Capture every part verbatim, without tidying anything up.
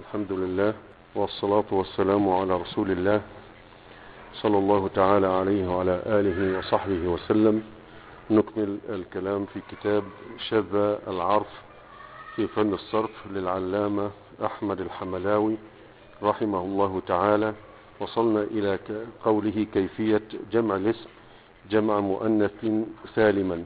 الحمد لله والصلاة والسلام على رسول الله صلى الله تعالى عليه وعلى آله وصحبه وسلم. نكمل الكلام في كتاب شذا العرف في فن الصرف للعلامة أحمد الحملاوي رحمه الله تعالى. وصلنا إلى قوله كيفية جمع الاسم جمع مؤنث سالما.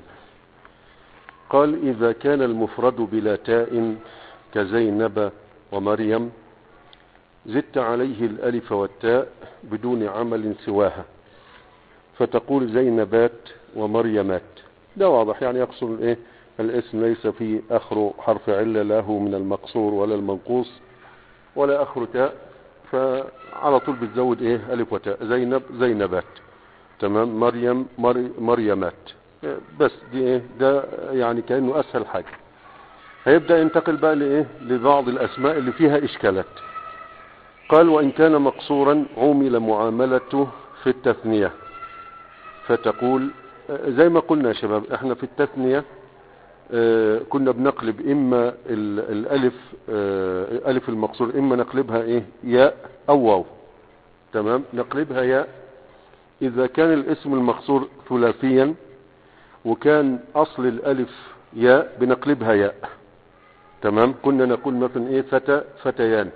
قال: إذا كان المفرد بلا تاء كزينب ومريم زدت عليه الألف والتاء بدون عمل سواها، فتقول زينبات ومريمات. ده واضح، يعني يقصد ايه؟ الاسم ليس فيه آخر حرف علة له من المقصور ولا المنقوص ولا آخر تاء، فعلى طول بتزود ايه؟ ألف وتاء. زينب زينبات، تمام. مريم مري مريمات. بس دي ايه؟ ده يعني كأنه أسهل حاجة. هيبدأ ينتقل بقى لإيه؟ لبعض الأسماء اللي فيها إشكالات. قال: وإن كان مقصورا عمل معاملته في التثنية، فتقول زي ما قلنا يا شباب، احنا في التثنية اه كنا بنقلب إما الألف اه ألف المقصور، إما نقلبها إيه؟ ياء أو واو، تمام. نقلبها ياء إذا كان الاسم المقصور ثلاثيا وكان أصل الألف ياء بنقلبها ياء، تمام. كنا نقول مثلا ايه؟ فتى فتيان.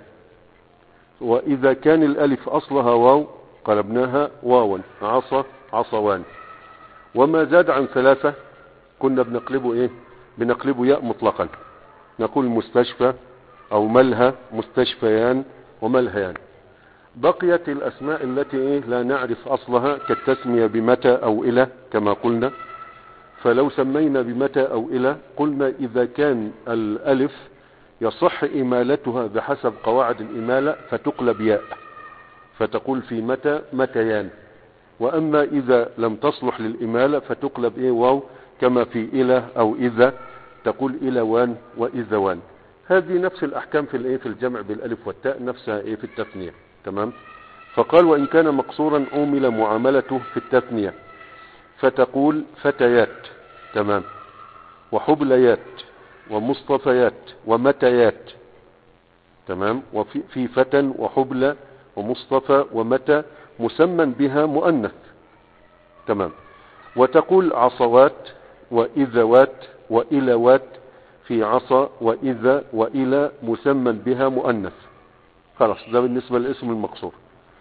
واذا كان الالف اصلها واو قلبناها واوا. عصا عصوان. وما زاد عن ثلاثة كنا بنقلبه ايه؟ بنقلبه ياء مطلقا. نقول مستشفى او ملهى، مستشفيان وملهيان. بقيت الاسماء التي ايه؟ لا نعرف اصلها، كالتسمية بمتى او الى كما قلنا. فلو سمينا بمتى أو إلى قلنا إذا كان الألف يصح إمالتها بحسب قواعد الإمالة فتقلب ياء، فتقول في متى متيان. وأما إذا لم تصلح للإمالة فتقلب إيه؟ واو، كما في إلى أو إذا تقول إلوان وإذوان. هذه نفس الأحكام في الإيه؟ في الجمع بالألف والتاء، نفسها إيه؟ في التثنية، تمام. فقال: وإن كان مقصورا عمل معاملته في التثنية، فتقول فتيات، تمام، وحبليات ومصطفيات ومتيات، تمام. وفي في فتى وحبلى ومصطفى ومتى مسمى بها مؤنث، تمام. وتقول عصوات وإذوات وإلوات في عصا وإذا وإلى مسمى بها مؤنث. خلاص، ده بالنسبة للاسم المقصور.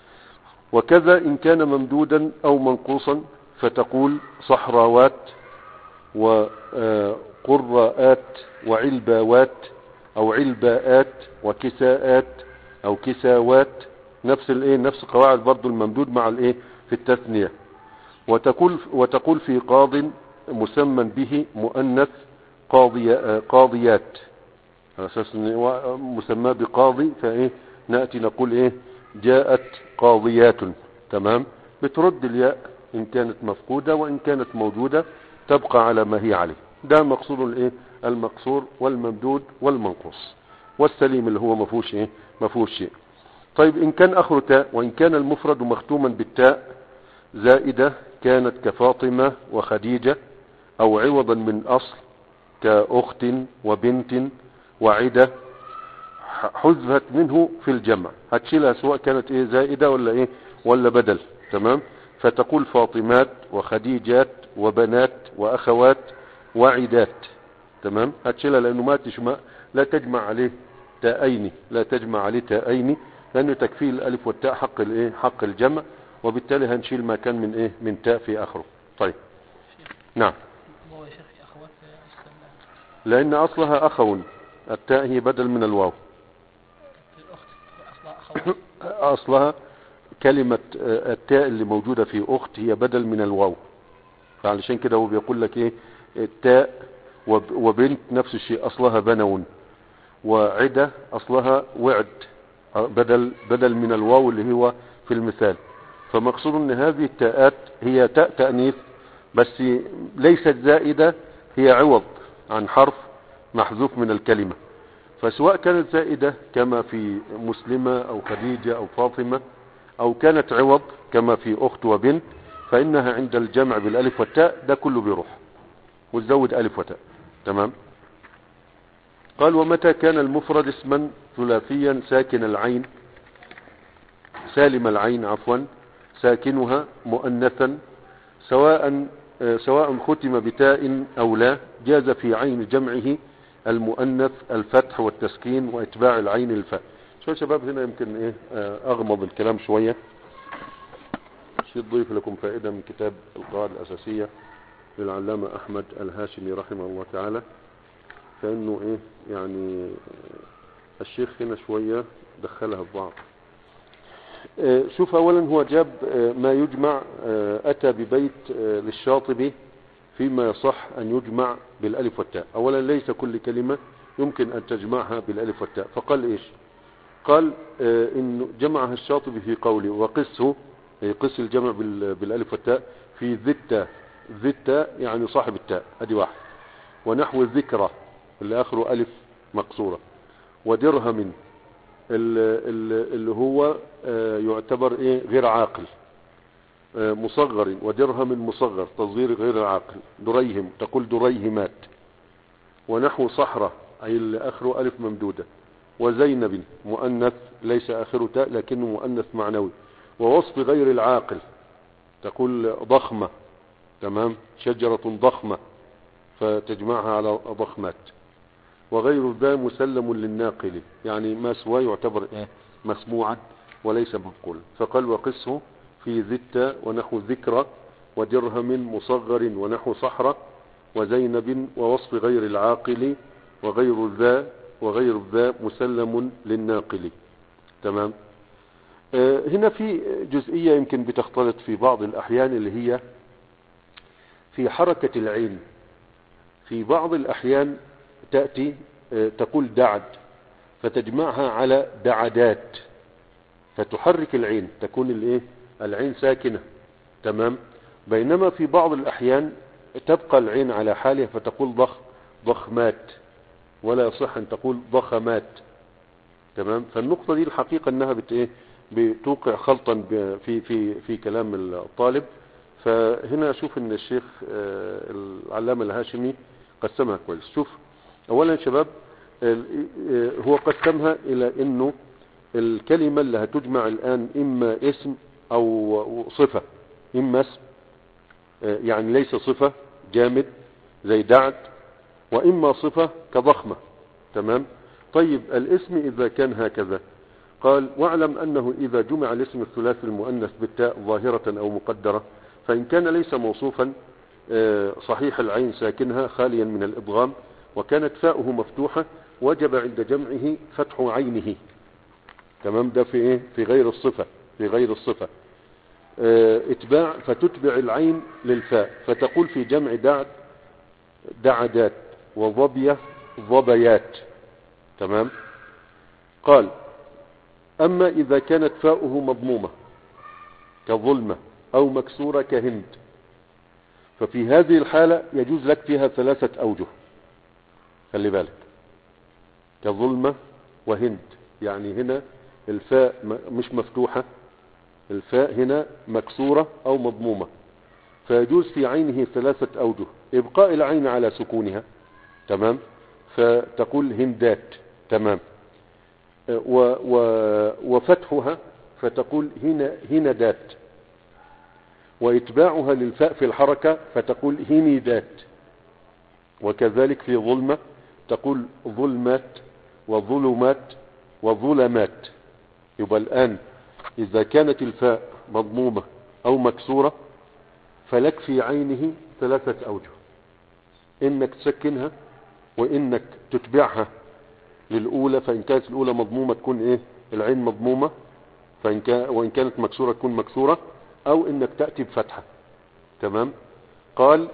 وكذا إن كان ممدودا أو منقوصا، فتقول صحراوات وقراءات وعلباوات أو علباءات وكساءات أو كساوات. نفس الايه؟ نفس قواعد برضو الممدود مع الايه؟ في التثنية. وتقول وتقول في قاض مسمى به مؤنث قاضي قاضيات، على اساس مسمى بقاضي، فايه؟ نأتي نقول ايه؟ جاءت قاضيات، تمام. بترد الياء إن كانت مفقودة، وإن كانت موجودة تبقى على ما هي عليه. ده مقصود الايه؟ المقصور والممدود والمنقوص. والسليم اللي هو ما فيهوش ايه؟ ما فيهوش شيء. طيب إن كان آخر تاء، وإن كان المفرد مختوما بالتاء زائدة، كانت كفاطمة وخديجة، أو عوضا من أصل كأخت وبنت وعدة، حذفت منه في الجمع. هتشيلها سواء كانت ايه؟ زائدة ولا ايه؟ ولا بدل، تمام. فتقول فاطمات وخديجات وبنات وأخوات وعدات، تمام. هتشيلها لأنه ما تجمع، لا تجمع عليه تاءين، لا تجمع عليه تاءين، لأنه تكفيه الألف والتاء حق الايه؟ حق الجمع. وبالتالي هنشيل ما كان من ايه؟ من تاء في آخره. طيب، نعم. لأن أصلها أخو، التاء هي بدل من الواو. أصلها كلمة التاء اللي موجودة في أخت هي بدل من الواو، فعلشان كده هو بيقول لك ايه؟ التاء. وبنت نفس الشيء، أصلها بنون. وعدة أصلها وعد، بدل بدل من الواو اللي هو في المثال. فمقصود ان هذه التاءات هي تاء تأنيث، بس ليست زائدة، هي عوض عن حرف محذوف من الكلمة. فسواء كانت زائدة كما في مسلمة أو خديجة أو فاطمة، أو كانت عوض كما في أخت وبنت، فإنها عند الجمع بالألف والتاء ده كله بيروح، وتزود ألف وتاء، تمام. قال ومتى كان المفرد اسما ثلاثيا ساكن العين سالم العين عفوا ساكنها مؤنثا سواء سواء ختم بتاء أو لا جاز في عين جمعه المؤنث الفتح والتسكين واتباع العين الفاء. شو شباب هنا يمكن ايه اغمض الكلام شوية شيء تضيف لكم فائدة من كتاب القواعد الأساسية للعلامة أحمد الهاشمي رحمه الله تعالى. فإنه إيه يعني الشيخ هنا شوية دخلها الضعف. شوف أولا هو جاب ما يجمع أتى ببيت للشاطبي فيما يصح أن يجمع بالألف والتاء. أولا ليس كل كلمة يمكن أن تجمعها بالألف والتاء. فقال إيش؟ قال إن جمعها الشاطبي في قوله وقسه قس الجمع بالألف والتاء في ذي التاء ذي التاء يعني صاحب التاء ادي واحد ونحو الذكرى اللي اخره الف مقصورة ودرهم اللي هو يعتبر ايه غير عاقل مصغر ودرهم مصغر تصغير غير عاقل دريهم تقول دريهمات ونحو صحراء اي اللي اخره الف ممدودة وزينب مؤنث ليس اخره تاء لكنه مؤنث معنوي ووصف غير العاقل تقول ضخمة تمام شجرة ضخمة فتجمعها على ضخمات وغير ذا مسلم للناقل يعني ما سوى يعتبر إيه؟ مسموعا وليس منقولا. فقال وقسه في ذتة ونحو ذكرى ودرهم مصغر ونحو صحراء وزينب ووصف غير العاقل وغير ذا وغير ذا مسلم للناقل. تمام. آه هنا في جزئية يمكن بتختلط في بعض الأحيان اللي هي في حركة العين. في بعض الأحيان تأتي آه تقول دعد فتجمعها على دعدات فتحرك العين تكون الايه العين ساكنة. تمام. بينما في بعض الأحيان تبقى العين على حالها فتقول ضخ ضخمات ولا يصح أن تقول ضخمات. تمام. فالنقطة دي الحقيقة أنها بت ايه بتوقع خلطا في في في كلام الطالب. فهنا اشوف ان الشيخ العلامة الهاشمي قسمها كويس. شوف اولا شباب هو قسمها الى انه الكلمة اللي هتجمع الان اما اسم او صفة. اما اسم يعني ليس صفة جامد زي دعد واما صفة كضخمة. تمام. طيب الاسم اذا كان هكذا قال واعلم انه اذا جمع الاسم الثلاثي المؤنث بالتاء ظاهرة او مقدرة فان كان ليس موصوفا صحيح العين ساكنها خاليا من الادغام وكانت فاؤه مفتوحة وجب عند جمعه فتح عينه. تمام. ده في ايه في غير الصفة في غير الصفة اتباع فتتبع العين للفاء فتقول في جمع دعد دعدات وظبية ظبيات. تمام. قال اما اذا كانت فاؤه مضمومة كظلمة او مكسورة كهند ففي هذه الحالة يجوز لك فيها ثلاثة اوجه. خلي بالك كظلمة وهند يعني هنا الفاء مش مفتوحة الفاء هنا مكسورة او مضمومة فيجوز في عينه ثلاثة اوجه. ابقاء العين على سكونها. تمام. فتقول هندات. تمام. و و وفتحها فتقول هنا هندات واتباعها للفاء في الحركة فتقول هندات. وكذلك في ظلمة تقول ظلمات وظلمات وظلمات. يبقى الآن إذا كانت الفاء مضمومة أو مكسورة فلك في عينه ثلاثة أوجه. إنك تسكنها وإنك تتبعها للأولى فإن كانت الأولى مضمومة تكون إيه العين مضمومة فإن كان وإن كانت مكسورة تكون مكسورة أو إنك تأتي بفتحة. تمام. قال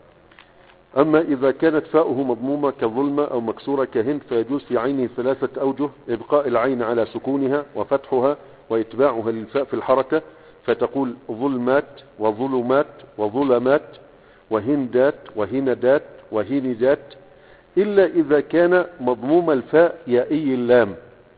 أما إذا كانت فاؤه مضمومة كظلمة أو مكسورة كهند فيجوز في عينه ثلاثة أوجه. إبقاء العين على سكونها وفتحها وإتباعها للفاء في الحركة فتقول ظلمات وظلمات وظلمات وهندات وهندات وهندات إلا إذا كان مضموم الفاء يائي اللام.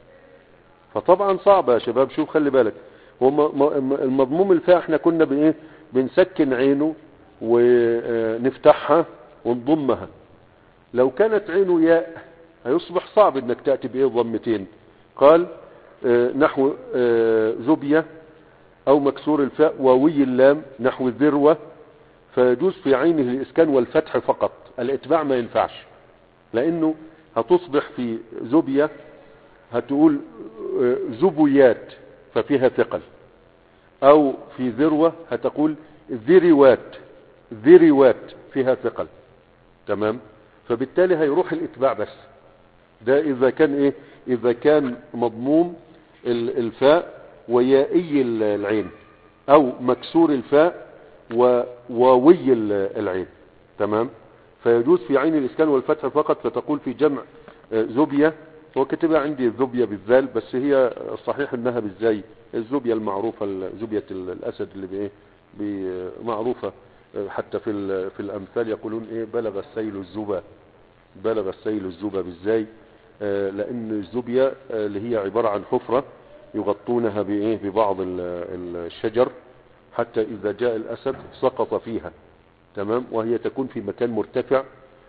فطبعا صعبة يا شباب. شوف خلي بالك هو المضموم الفاء احنا كنا بإيه بنسكن عينه ونفتحها ونضمها. لو كانت عينه ياء هيصبح صعب انك تأتي بايه ضمتين. قال آه نحو آه زبية او مكسور الفاء واوي اللام نحو الذروة، فيجوز في عينه الاسكان والفتح فقط، الاتباع ما ينفعش، لانه هتصبح في زبية هتقول آه زبيات ففيها ثقل، او في ذروة هتقول ذروات ذروات فيها ثقل. تمام. فبالتالي هيروح الاتباع بس. ده اذا كان ايه، اذا كان مضموم الفاء ويائي العين، او مكسور الفاء وواوي العين. تمام. فيجوز في عين الاسكان والفتح فقط، فتقول في جمع زبية، وكتبها عندي الزبية بالذال، بس هي الصحيح انها بالزاي، الزبية المعروفة، زبية الاسد اللي بايه معروفة حتى في في الامثال يقولون ايه بلغ السيل الزبا، بلغ السيل الزبا بالزاي، لان الزبية اللي هي عبارة عن حفرة يغطونها بايه ببعض الشجر حتى اذا جاء الاسد سقط فيها. تمام. وهي تكون في مكان مرتفع،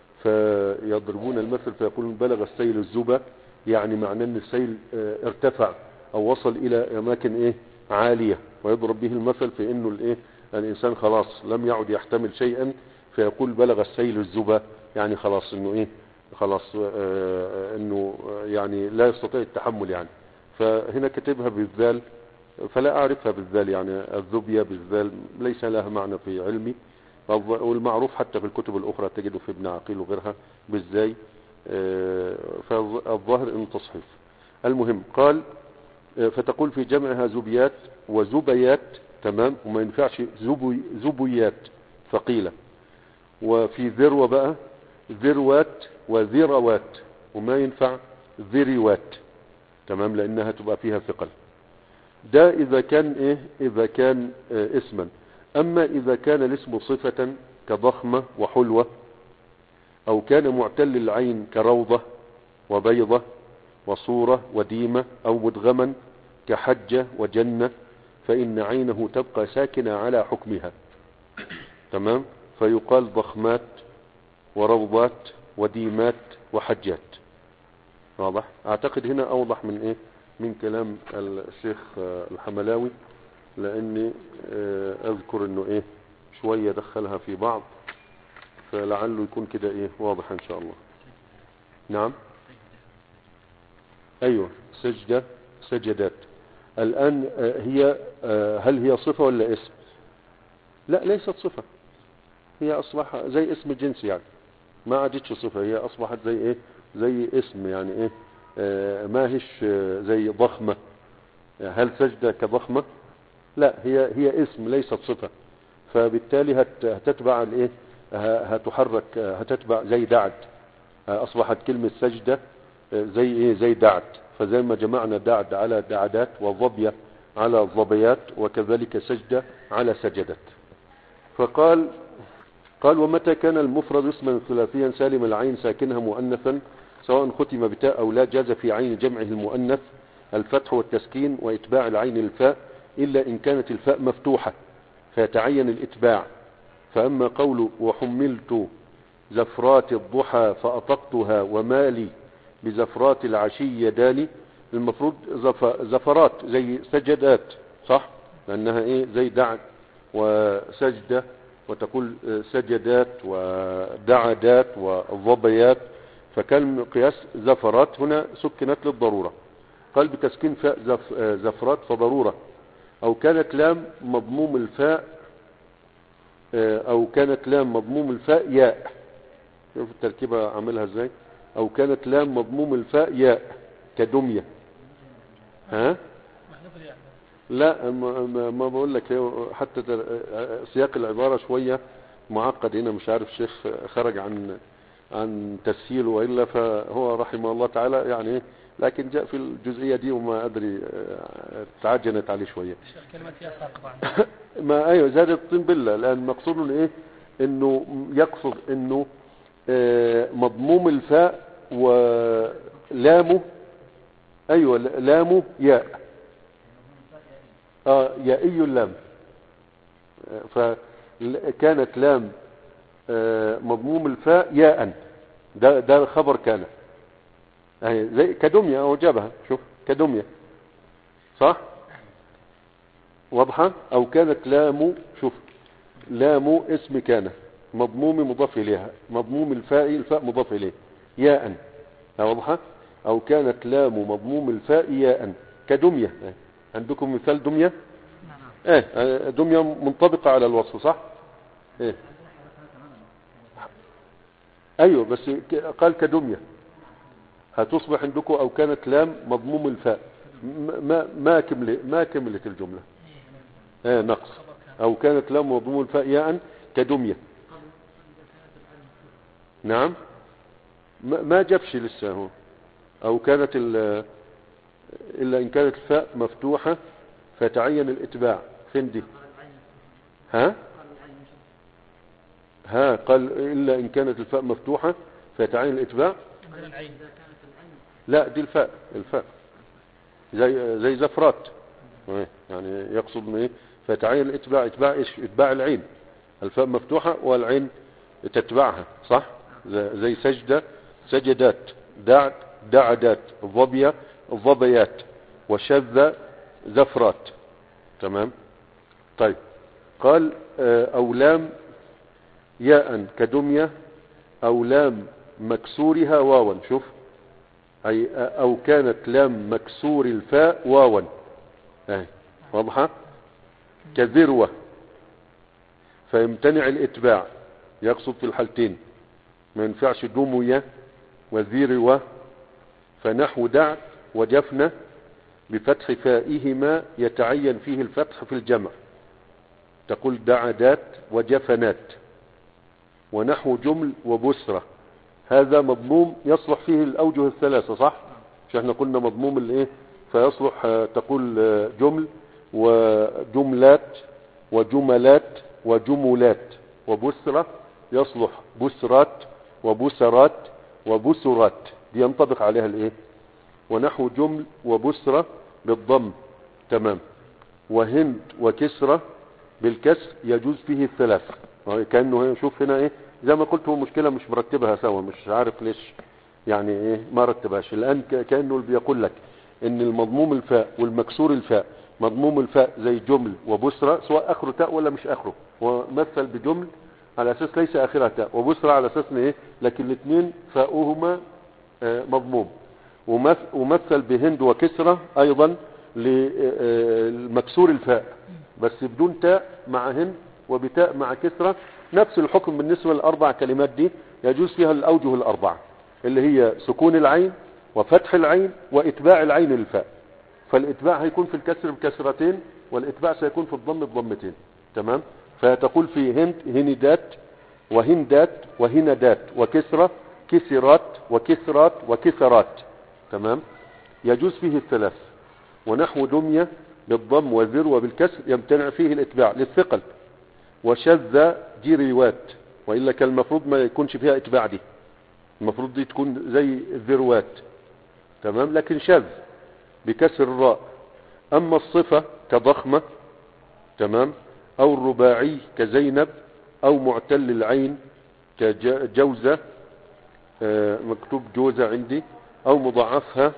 فيضربون المثل فيقولون بلغ السيل الزبا، يعني معناه ان السيل ارتفع او وصل الى اماكن ايه عالية، ويضرب به المثل في انه الايه الانسان خلاص لم يعد يحتمل شيئا، فيقول بلغ السيل الزبا، يعني خلاص انه ايه خلاص اه انه يعني لا يستطيع التحمل يعني. فهنا كتبها بالذال، فلا اعرفها بالذال، يعني الذبية بالذال ليس لها معنى في علمي، والمعروف حتى في الكتب الاخرى تجده في ابن عقيل وغيرها بالزاي، اه فالظاهر انه تصحيف. المهم قال فتقول في جمعها زبيات وزبيات. تمام. وما ينفعش زبي زبيات ثقيلة. وفي ذروة بقى ذروات وذروات، وما ينفع ذروات. تمام. لانها تبقى فيها ثقل. ده اذا كان ايه اذا كان اه اسما. اما اذا كان الاسم صفة كضخمة وحلوة، او كان معتل العين كروضة وبيضة وصورة وديمة، او مدغما كحجة وجنة، فإن عينه تبقى ساكنة على حكمها. تمام. فيقال ضخمات وروضات وديمات وحجات. واضح. اعتقد هنا اوضح من ايه من كلام الشيخ الحملاوي، لاني اذكر انه ايه شوية دخلها في بعض، فلعله يكون كده ايه واضح ان شاء الله. نعم. ايوه سجدة سجدات. الآن هي هل هي صفة ولا اسم؟ لا ليست صفة، هي أصبح زي اسم الجنس، يعني ما عادتش صفة، هي أصبحت زي إيه زي اسم، يعني إيه ما هيش زي ضخمة. هل سجدة كضخمة؟ لا، هي هي اسم ليست صفة، فبالتالي هتتبع الإيه هتحرك هتتبع زي دعد. أصبحت كلمة سجدة زي إيه زي دعد، فزي ما جمعنا دعد على دعدات وضبية على ضبيات، وكذلك سجدة على سجدت. فقال قال ومتى كان المفرد اسما ثلاثيا سالم العين ساكنها مؤنثا سواء ختم بتاء او لا، جاز في عين جمعه المؤنث الفتح والتسكين واتباع العين الفاء، الا ان كانت الفاء مفتوحة فيتعين الاتباع. فاما قول وحملت زفرات الضحى فاطقتها ومالي بزفرات العشي يداني، المفروض زف... زفرات زي سجدات، صح، لانها ايه زي دعد وسجدة، وتقول سجدات ودعدات وضبيات، فكان قياس زفرات هنا سكنت للضرورة. قال بتسكين فاء زف... زفرات فضرورة، او كانت لام مضموم الفاء او كانت لام مضموم الفاء ياء. شوف التركيبة عملها ازاي، او كانت لام مضموم الفاء ياء كدمية. ها لا ما, ما بقول لك، حتى سياق العبارة شوية معقد هنا، مش عارف الشيخ خرج عن عن تسهيله والا، فهو رحمه الله تعالى يعني، لكن جاء في الجزئية دي وما ادري تعجنت عليه شوية. كلمة فيها ساق ما ايوه زادت الطين بالله، لان مقصود ايه انه يقصد انه مضموم الفاء ولامه، ايوه لامه ياء، اه يائي اللام، فكانت لام مضموم الفاء ياء، ده ده خبر كان، اهي زي كدمية او جابها، شوف كدمية صح، واضحة. او كانت لام، شوف لام اسم كان مضموم مضاف اليها، مضموم الفاء الفاء مضاف اليه ياء، واضحة. او كانت لام مضموم الفاء ياء كدمية. اه. عندكم مثال دمية؟ ايه دمية منطبقة على الوصف صح. ايه ايوه بس قال كدمية، هتصبح عندكم او كانت لام مضموم الفاء، ما ما كمل ما كملت الجملة. ايه نقص. او كانت لام مضموم الفاء ياء كدمية. نعم ما, ما جابش لسه هو. او كانت الا ان كانت الفاء مفتوحة فتعين الاتباع. فين دي؟ ها ها قال الا ان كانت الفاء مفتوحة فتعين الاتباع. لا دي الفاء الفاء زي زي زفرات، يعني يقصد ايه فتعين الاتباع. اتباع ايش؟ اتباع العين، الفاء مفتوحة والعين تتبعها صح. زي سجدة سجدات، دعد دعدات، ظبية ظبيات، وشذ زفرات. تمام. طيب قال او لام ياء كدمية او لام مكسورها واوا. شوف اي او كانت لام مكسور الفاء واوا، اهي واضحة. كذروة فيمتنع الاتباع، يقصد في الحالتين ما ينفعش دمية وذروة. فنحو دع وجفنة بفتح فائهما يتعين فيه الفتح في الجمع، تقول دعدات وجفنات. ونحو جمل وبسرة، هذا مضموم يصلح فيه الأوجه الثلاثة صح. مش احنا قلنا مضموم الايه؟ فيصلح تقول جمل وجملات وجملات وجملات. وبسرة يصلح بسرات وبسرات وبسرات، دي ينطبق عليها الايه. ونحو جمل وبسرة بالضم. تمام. وهند وكسرة بالكسر يجوز فيه الثلاث. كأنه شوف هنا ايه زي ما قلت، هو مشكلة مش مرتبها سوا، مش عارف ليش يعني ايه ما رتبهاش الان. كأنه بيقول لك ان المضموم الفاء والمكسور الفاء، مضموم الفاء زي جمل وبسرة سواء اخره تاء ولا مش اخره، ومثل بجمل على اساس ليس اخرها تاء، وبسرة على اساس ايه لكن الاثنين فاؤهما مضموم. ومثل بهند وكسرة ايضا للمكسور الفاء بس بدون تاء مع هند وبتاء مع كسرة. نفس الحكم بالنسبة للاربع كلمات دي، يجوز فيها الاوجه الاربعة اللي هي سكون العين وفتح العين واتباع العين للفاء. فالاتباع هيكون في الكسر بكسرتين، والاتباع سيكون في الضم بضمتين. تمام. فتقول في هند هندات وهندات وهندات، وكسرة كسرات وكسرات وكسرات. تمام. يجوز فيه الثلاث. ونحو دمية بالضم والذر بالكسر يمتنع فيه الاتباع للثقل. وشذ جريوات، وإلا كان المفروض ما يكونش فيها اتباع، دي المفروض دي تكون زي الذروات. تمام. لكن شذ بكسر الراء. اما الصفة كضخمة، تمام، او الرباعي كزينب، او معتل العين كجوزة، آه مكتوب جوزة عندي، او مضاعفها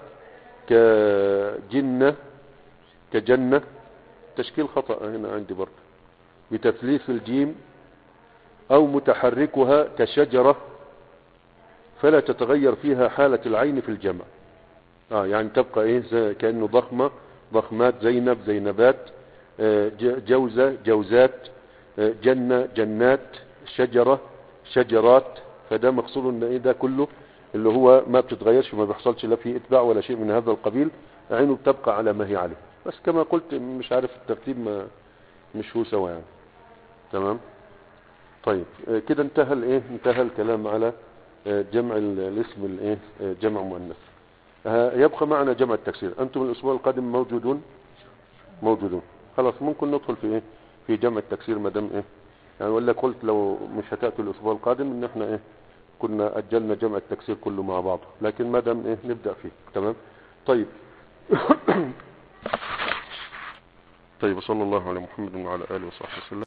كجنة كجنة، تشكيل خطأ هنا عندي برضه، بتثليث الجيم، او متحركها كشجرة فلا تتغير فيها حالة العين في الجمع. اه يعني تبقى ايه زي كأنه ضخمة ضخمات، زينب زينبات، آه جوزة جوزات، آه جنة جنات، شجرة شجرات. فده مقصود ان ايه ده كله اللي هو ما بتتغيرش، ما بيحصلش لا فيه اتباع ولا شيء من هذا القبيل، عينه بتبقى على ما هي عليه. بس كما قلت مش عارف الترتيب ما مش هو سوا يعني. تمام. طيب آه كده انتهى الايه انتهى الكلام على آه جمع الاسم الايه آه جمع مؤنث. يبقى معنا جمع التكسير. انتم الاسبوع القادم موجودون موجودون خلاص ممكن ندخل في ايه في جمع التكسير ما دام ايه يعني. ولا قلت لو مش هتاتوا الاسبوع القادم ان احنا ايه كنا اجلنا جمع التكسير كله مع بعضه، لكن ما دام ايه نبدا فيه. تمام. طيب طيب صلى الله على محمد وعلى اله وصحبه وسلم.